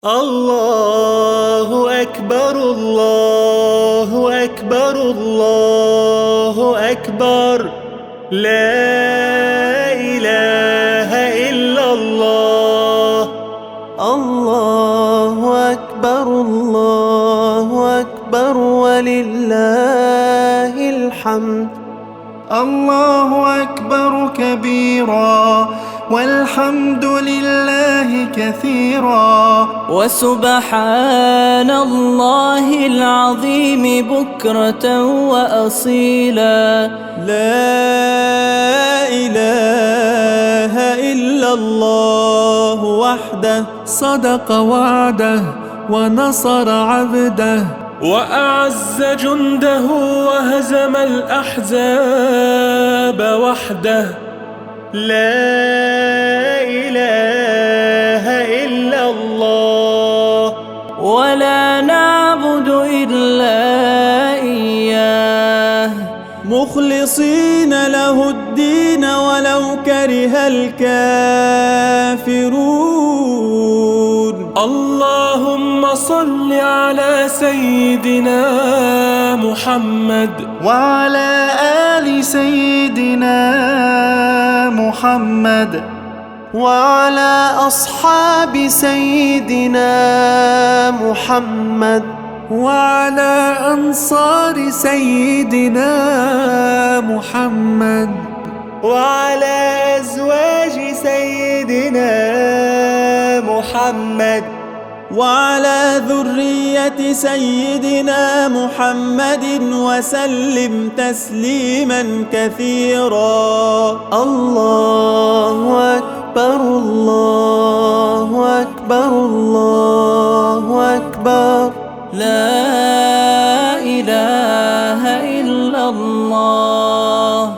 الله أكبر الله أكبر الله أكبر، لا إله إلا الله. الله أكبر الله أكبر ولله الحمد. الله أكبر كبيرا والحمد لله كثيرا، وسبحان الله العظيم بكرة وأصيلا. لا إله إلا الله وحده، صدق وعده ونصر عبده، وأعز جنده وهزم الأحزاب وحده. لا إله إلا الله، ولا نعبد إلا إياه، مخلصين له الدين ولو كره الكافرون. اللهم صل على سيدنا محمد وعلى آل سيدنا محمد، وعلى أصحاب سيدنا محمد، وعلى أنصار سيدنا محمد، وعلى أزواج سيدنا محمد، وعلى ذرية سيدنا محمد، وسلم تسليما كثيرا. الله أكبر الله أكبر الله أكبر، لا إله إلا الله.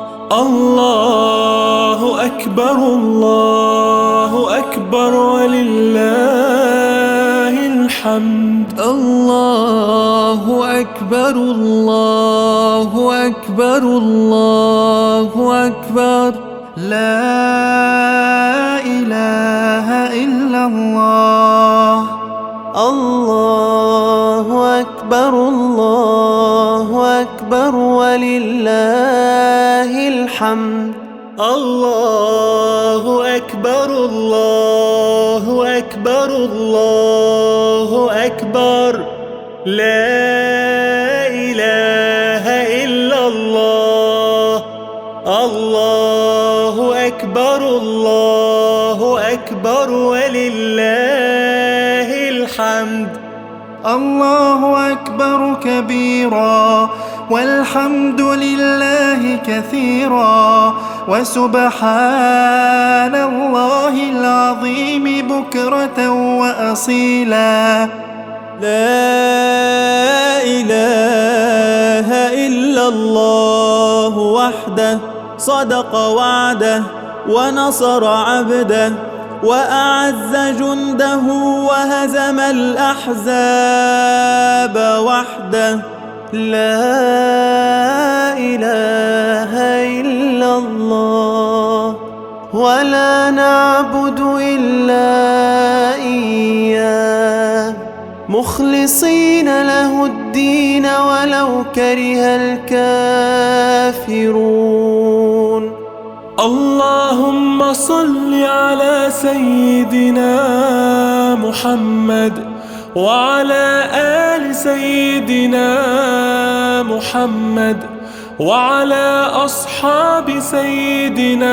الله أكبر الله أكبر ولله الحمد. الله أكبر الله أكبر الله أكبر، لا إله إلا الله. الله أكبر الله أكبر ولله الحمد. الله أكبر الله أكبر الله أكبر، لا إله إلا الله. الله أكبر الله أكبر ولله الحمد. الله أكبر كبيرا والحمد لله كثيرا، وسبحان الله العظيم بكرة وأصيلا. لا إله إلا الله وحده، صدق وعده ونصر عبده، وأعز جنده وهزم الأحزاب وحده. لا إله إلا الله، ولا نعبد إلا إياه، مخلصين له الدين ولو كره الكافرون. اللهم صل على سيدنا محمد وعلى آل سيدنا محمد، وعلى أصحاب سيدنا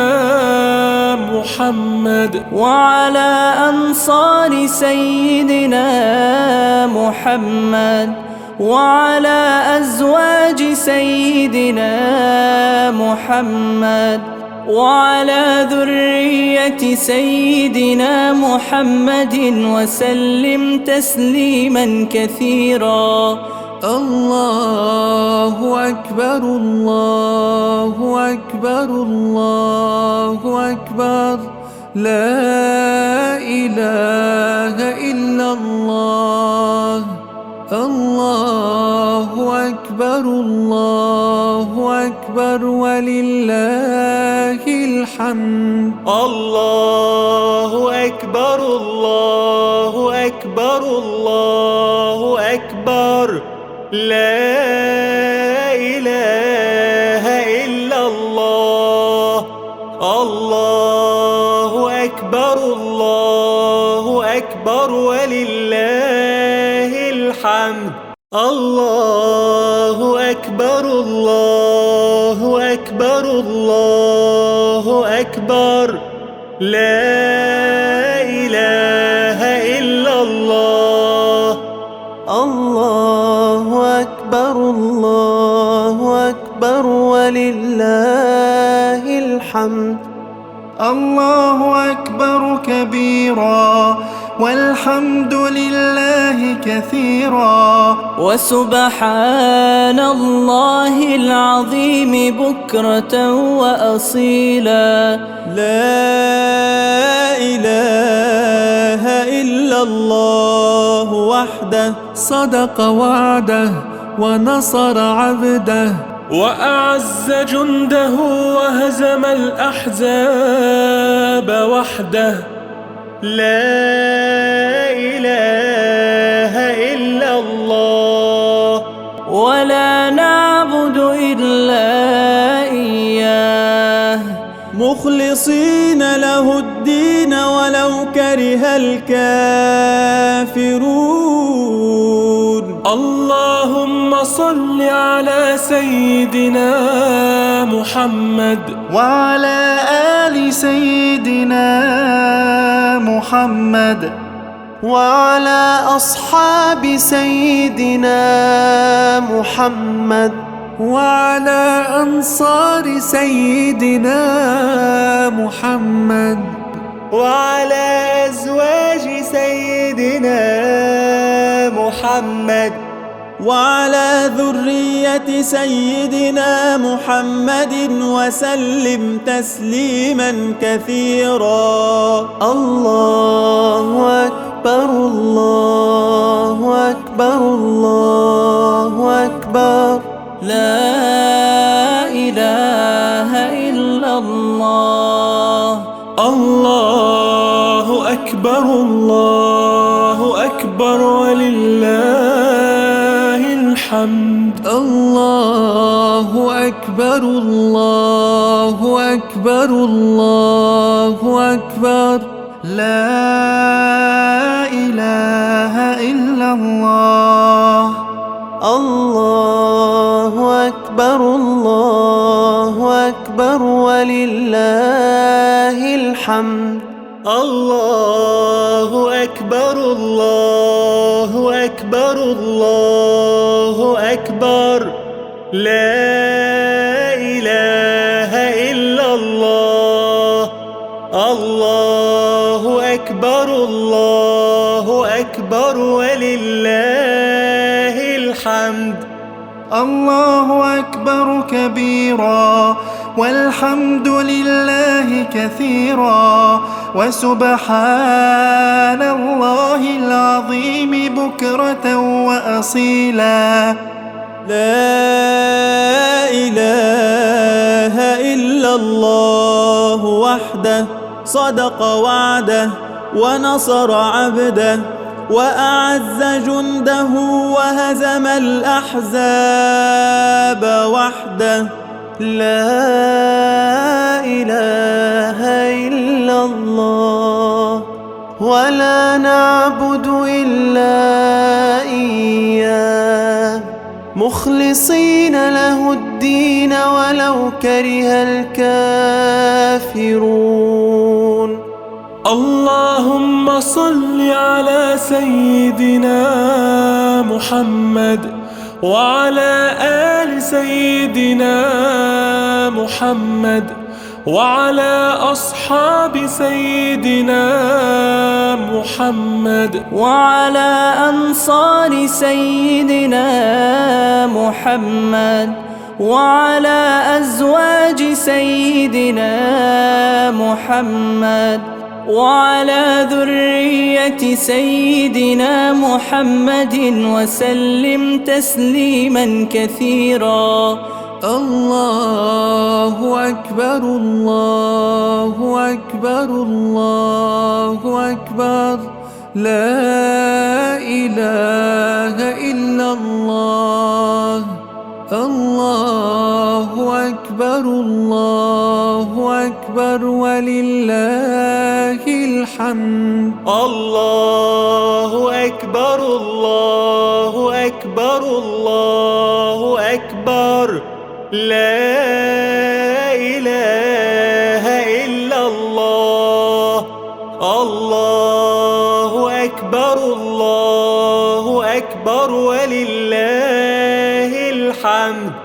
محمد، وعلى أنصار سيدنا محمد، وعلى أزواج سيدنا محمد، وعلى ذرية سيدنا محمد، وسلم تسليما كثيرا. الله أكبر الله أكبر الله أكبر، لا إله إلا الله. الله أكبر الله أكبر ولله الحمد. الله أكبر الله أكبر أكبر الله أكبر لا إله إلا الله الله أكبر ولله الحمد الله أكبر الله أكبر لا إله إلا الله الله أكبر ولله الحمد الله أكبر كبيرا والحمد لله كثيرا وسبحان الله العظيم بكرة وأصيلا لا إله إلا الله وحده صدق وعده ونصر عبده وأعز جنده وهزم الأحزاب وحده لا إله إلا الله ولا نعبد إلا إياه مخلصين له الدين ولو كره الكافرون اللهم صل على سيدنا محمد وعلى آل سيدنا محمد وعلى أصحاب سيدنا محمد وعلى أنصار سيدنا محمد وعلى أزواج سيدنا محمد وعلى ذرية سيدنا محمد وسلم تسليما كثيرا الله أكبر الله أكبر لا إله إلا الله الله أكبر ولله الحمد الله أكبر لا إله إلا الله الله أكبر ولله الحمد الله أكبر لا إله إلا الله الله أكبر ولله الحمد الله أكبر كبيرا والحمد لله كثيرا وسبحان الله العظيم بكرة وأصيلا لا إله إلا الله وحده صدق وعده ونصر عبده وأعز جنده وهزم الأحزاب وحده لا إله إلا الله ولا نعبد إلا إياه مخلصين له الدين ولو كره الكافرون اللهم صل على سيدنا محمد وعلى آل سيدنا محمد وعلى أصحاب سيدنا محمد وعلى أنصار سيدنا محمد وعلى أزواج سيدنا محمد وعلى ذرية سيدنا محمد وسلم تسليما كثيرا الله أكبر الله أكبر لا إله إلا الله. الله أكبر الله أكبر ولله الحمد. الله أكبر الله أكبر الله أكبر. لا إله إلا الله. الله أكبر الله أكبر ولله الحمد.